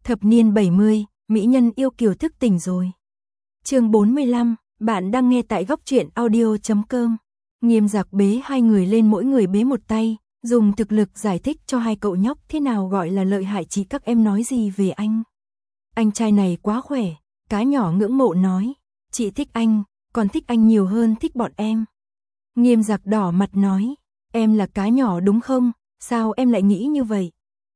Thập niên 70, mỹ nhân yêu kiều thức tỉnh rồi. Chương 45, bạn đang nghe tại góc truyện audio.com. Nghiêm Giặc bế hai người lên, mỗi người bế một tay, dùng thực lực giải thích cho hai cậu nhóc thế nào gọi là lợi hại. Chị các em nói gì về anh? Anh trai này quá khỏe, cá nhỏ ngưỡng mộ nói. Chị thích anh, còn thích anh nhiều hơn thích bọn em. Nghiêm Giặc đỏ mặt nói, em là cá nhỏ đúng không? Sao em lại nghĩ như vậy?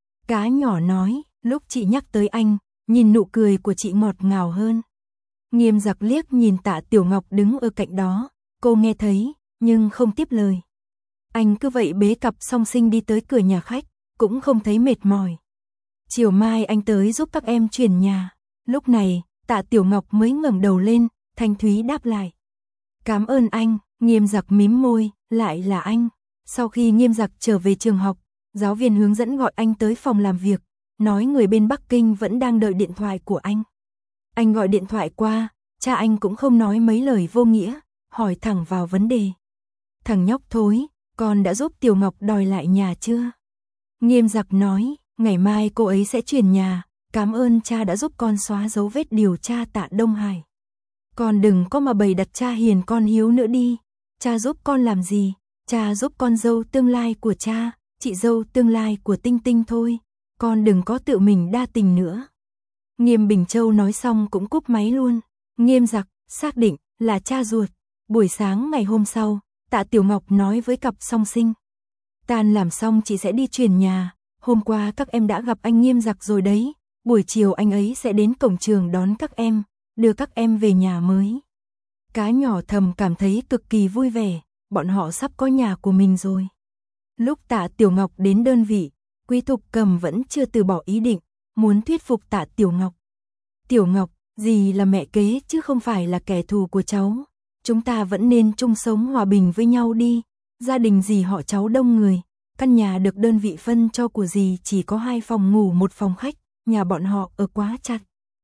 Cá nhỏ nói, lúc chị nhắc tới anh, nhìn nụ cười của chị ngọt ngào hơn. Nghiêm Giặc liếc nhìn Tạ Tiểu Ngọc đứng ở cạnh đó, cô nghe thấy, nhưng không tiếp lời. Anh cứ vậy bế cặp song sinh đi tới cửa nhà khách, cũng không thấy mệt mỏi. Chiều mai anh tới giúp các em chuyển nhà. Lúc này, Tạ Tiểu Ngọc mới ngẩng đầu lên, thanh thúy đáp lại. Cảm ơn anh. Nghiêm Giặc mím môi, lại là anh. Sau khi Nghiêm Giặc trở về trường học, giáo viên hướng dẫn gọi anh tới phòng làm việc, nói người bên Bắc Kinh vẫn đang đợi điện thoại của anh. Anh gọi điện thoại qua, cha anh cũng không nói mấy lời vô nghĩa, hỏi thẳng vào vấn đề. Thằng nhóc thối, con đã giúp Tiểu Ngọc đòi lại nhà chưa? Nghiêm Giặc nói, ngày mai cô ấy sẽ chuyển nhà, cảm ơn cha đã giúp con xóa dấu vết điều tra Tạ Đông Hải. Con đừng có mà bày đặt cha hiền con hiếu nữa đi. Cha giúp con làm gì? Cha giúp con dâu tương lai của cha, chị dâu tương lai của Tinh Tinh thôi. Con đừng có tự mình đa tình nữa. Nghiêm Bình Châu nói xong cũng cúp máy luôn. Nghiêm Giặc xác định là cha ruột. Buổi sáng ngày hôm sau, Tạ Tiểu Ngọc nói với cặp song sinh. Tan làm xong chị sẽ đi chuyển nhà. Hôm qua các em đã gặp anh Nghiêm Giặc rồi đấy. Buổi chiều anh ấy sẽ đến cổng trường đón các em, đưa các em về nhà mới. Cá nhỏ thầm cảm thấy cực kỳ vui vẻ, bọn họ sắp có nhà của mình rồi. Lúc Tạ Tiểu Ngọc đến đơn vị, Quý Thục Cầm vẫn chưa từ bỏ ý định, muốn thuyết phục Tạ Tiểu Ngọc. Tiểu Ngọc, dì là mẹ kế chứ không phải là kẻ thù của cháu. Chúng ta vẫn nên chung sống hòa bình với nhau đi. Gia đình dì họ cháu đông người, căn nhà được đơn vị phân cho của dì chỉ có 2 phòng ngủ 1 phòng khách, nhà bọn họ ở quá chặt.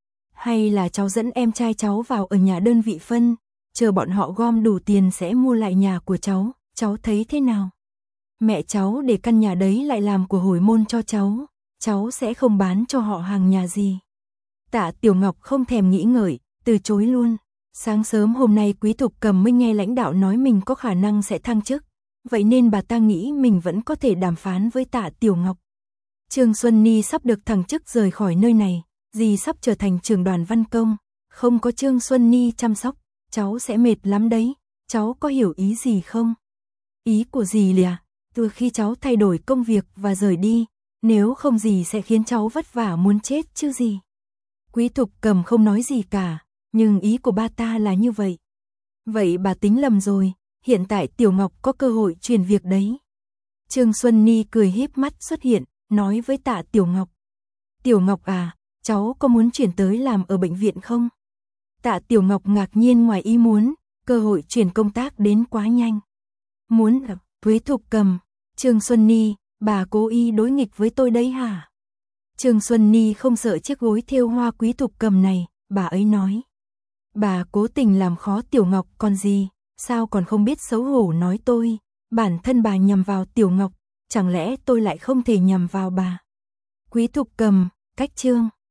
Hay là cháu dẫn em trai cháu vào ở nhà đơn vị phân, chờ bọn họ gom đủ tiền sẽ mua lại nhà của cháu thấy thế nào? Mẹ cháu để căn nhà đấy lại làm của hồi môn cho cháu sẽ không bán cho họ hàng nhà gì. Tạ Tiểu Ngọc không thèm nghĩ ngợi, từ chối luôn. Sáng sớm hôm nay Quý Thục Cầm mới nghe lãnh đạo nói mình có khả năng sẽ thăng chức, vậy nên bà ta nghĩ mình vẫn có thể đàm phán với Tạ Tiểu Ngọc. Trương Xuân Ni sắp được thăng chức rời khỏi nơi này, dì sắp trở thành trưởng đoàn văn công, không có Trương Xuân Ni chăm sóc, cháu sẽ mệt lắm đấy, cháu có hiểu ý gì không? Ý của dì là, từ khi cháu thay đổi công việc và rời đi, nếu không dì sẽ khiến cháu vất vả muốn chết chứ gì. Quý Thục Cầm không nói gì cả, nhưng ý của ba ta là như vậy. Vậy bà tính lầm rồi, hiện tại Tiểu Ngọc có cơ hội truyền việc đấy. Trương Xuân Ni cười híp mắt xuất hiện, nói với Tạ Tiểu Ngọc. Tiểu Ngọc à, cháu có muốn chuyển tới làm ở bệnh viện không? Tạ Tiểu Ngọc ngạc nhiên ngoài ý muốn, cơ hội chuyển công tác đến quá nhanh. Muốn gặp Quý Thục Cầm, Trương Xuân Ni, bà cố ý đối nghịch với tôi đấy hả? Trương Xuân Ni không sợ chiếc gối thêu hoa Quý Thục Cầm này, bà ấy nói. Bà cố tình làm khó Tiểu Ngọc còn gì, sao còn không biết xấu hổ nói tôi, bản thân bà nhằm vào Tiểu Ngọc, chẳng lẽ tôi lại không thể nhằm vào bà? Quý Thục Cầm, cách chương.